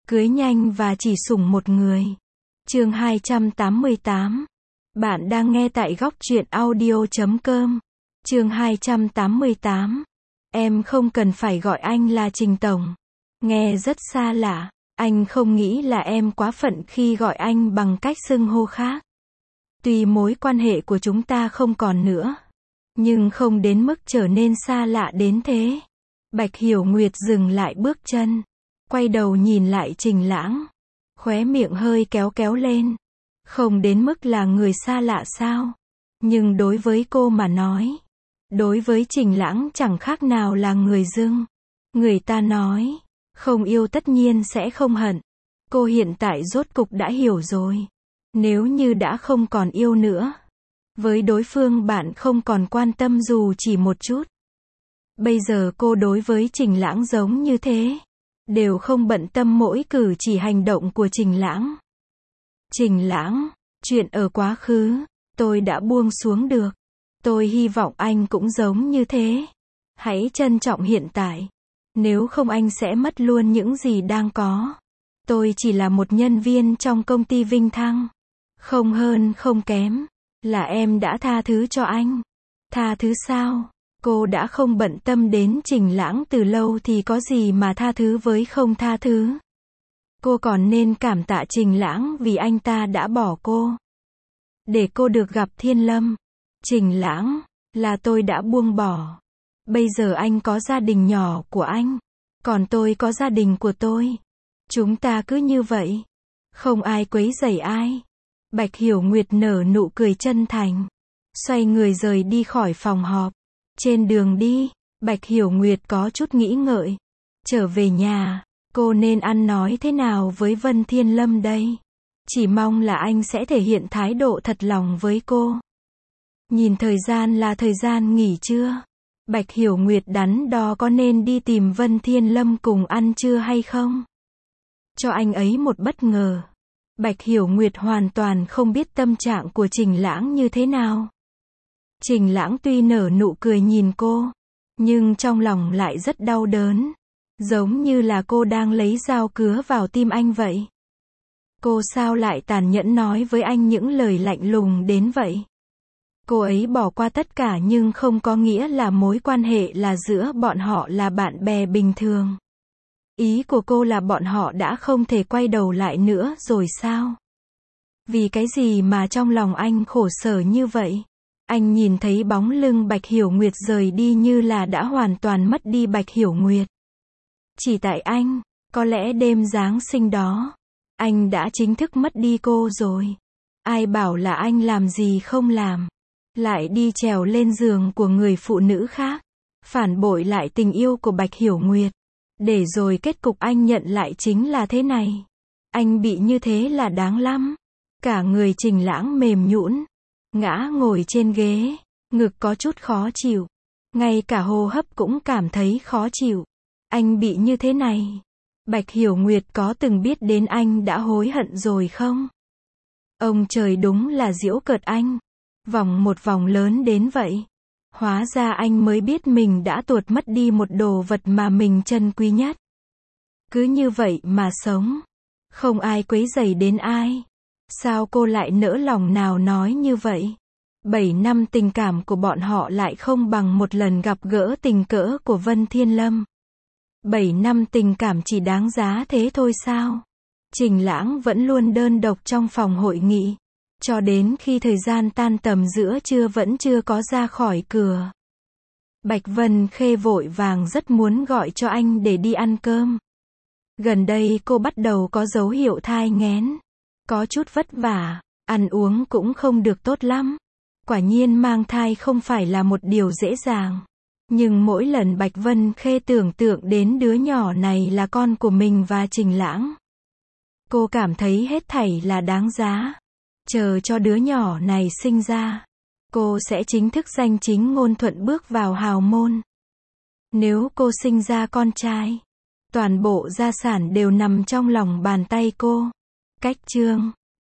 Cưới nhanh và chỉ sủng một người. Chương 288. Bạn đang nghe tại góc truyện audio.com. Chương 288. Em không cần phải gọi anh là Trình Tổng. Nghe rất xa lạ. Anh không nghĩ là em quá phận khi gọi anh bằng cách xưng hô khác. Tuy mối quan hệ của chúng ta không còn nữa, nhưng không đến mức trở nên xa lạ đến thế. Bạch Hiểu Nguyệt dừng lại bước chân, quay đầu nhìn lại Trình Lãng, khóe miệng hơi kéo kéo lên. Không đến mức là người xa lạ sao? Nhưng đối với cô mà nói, đối với Trình Lãng chẳng khác nào là người dưng. Người ta nói, không yêu tất nhiên sẽ không hận. Cô hiện tại rốt cục đã hiểu rồi. Nếu như đã không còn yêu nữa, với đối phương bạn không còn quan tâm dù chỉ một chút. Bây giờ cô đối với Trình Lãng giống như thế, đều không bận tâm mỗi cử chỉ hành động của Trình Lãng. Trình Lãng, chuyện ở quá khứ, tôi đã buông xuống được. Tôi hy vọng anh cũng giống như thế. Hãy trân trọng hiện tại. Nếu không anh sẽ mất luôn những gì đang có. Tôi chỉ là một nhân viên trong công ty Vinh Thăng. Không hơn không kém. Là em đã tha thứ cho anh. Tha thứ sao? Cô đã không bận tâm đến Trình Lãng từ lâu thì có gì mà tha thứ với không tha thứ. Cô còn nên cảm tạ Trình Lãng vì anh ta đã bỏ cô, để cô được gặp Thiên Lâm. Trình Lãng, là tôi đã buông bỏ. Bây giờ anh có gia đình nhỏ của anh, còn tôi có gia đình của tôi. Chúng ta cứ như vậy, không ai quấy rầy ai. Bạch Hiểu Nguyệt nở nụ cười chân thành, xoay người rời đi khỏi phòng họp. Trên đường đi, Bạch Hiểu Nguyệt có chút nghĩ ngợi. Trở về nhà, cô nên ăn nói thế nào với Vân Thiên Lâm đây? Chỉ mong là anh sẽ thể hiện thái độ thật lòng với cô. Nhìn thời gian là thời gian nghỉ trưa. Bạch Hiểu Nguyệt đắn đo có nên đi tìm Vân Thiên Lâm cùng ăn trưa hay không? Cho anh ấy một bất ngờ. Bạch Hiểu Nguyệt hoàn toàn không biết tâm trạng của Trình Lãng như thế nào. Trình Lãng tuy nở nụ cười nhìn cô, nhưng trong lòng lại rất đau đớn. Giống như là cô đang lấy dao cứa vào tim anh vậy. Cô sao lại tàn nhẫn nói với anh những lời lạnh lùng đến vậy? Cô ấy bỏ qua tất cả nhưng không có nghĩa là mối quan hệ là giữa bọn họ là bạn bè bình thường. Ý của cô là bọn họ đã không thể quay đầu lại nữa rồi sao? Vì cái gì mà trong lòng anh khổ sở như vậy? Anh nhìn thấy bóng lưng Bạch Hiểu Nguyệt rời đi như là đã hoàn toàn mất đi Bạch Hiểu Nguyệt. Chỉ tại anh, có lẽ đêm Giáng sinh đó, anh đã chính thức mất đi cô rồi. Ai bảo là anh làm gì không làm, lại đi trèo lên giường của người phụ nữ khác, phản bội lại tình yêu của Bạch Hiểu Nguyệt. Để rồi kết cục anh nhận lại chính là thế này. Anh bị như thế là đáng lắm. Cả người Trình Lãng mềm nhũn, ngã ngồi trên ghế, ngực có chút khó chịu. Ngay cả hô hấp cũng cảm thấy khó chịu. Anh bị như thế này. Bạch Hiểu Nguyệt có từng biết đến anh đã hối hận rồi không? Ông trời đúng là giễu cợt anh. Vòng một vòng lớn đến vậy. Hóa ra anh mới biết mình đã tuột mất đi một đồ vật mà mình trân quý nhất. Cứ như vậy mà sống. Không ai quấy rầy đến ai. Sao cô lại nỡ lòng nào nói như vậy? 7 năm tình cảm của bọn họ lại không bằng một lần gặp gỡ tình cỡ của Vân Thiên Lâm. 7 năm tình cảm chỉ đáng giá thế thôi sao? Trình Lãng vẫn luôn đơn độc trong phòng hội nghị. Cho đến khi thời gian tan tầm giữa trưa vẫn chưa có ra khỏi cửa. Bạch Vân Khê vội vàng rất muốn gọi cho anh để đi ăn cơm. Gần đây cô bắt đầu có dấu hiệu thai nghén. Có chút vất vả, ăn uống cũng không được tốt lắm. Quả nhiên mang thai không phải là một điều dễ dàng. Nhưng mỗi lần Bạch Vân Khê tưởng tượng đến đứa nhỏ này là con của mình và Trình Lãng, cô cảm thấy hết thảy là đáng giá. Chờ cho đứa nhỏ này sinh ra, cô sẽ chính thức danh chính ngôn thuận bước vào hào môn. Nếu cô sinh ra con trai, toàn bộ gia sản đều nằm trong lòng bàn tay cô. Cách chương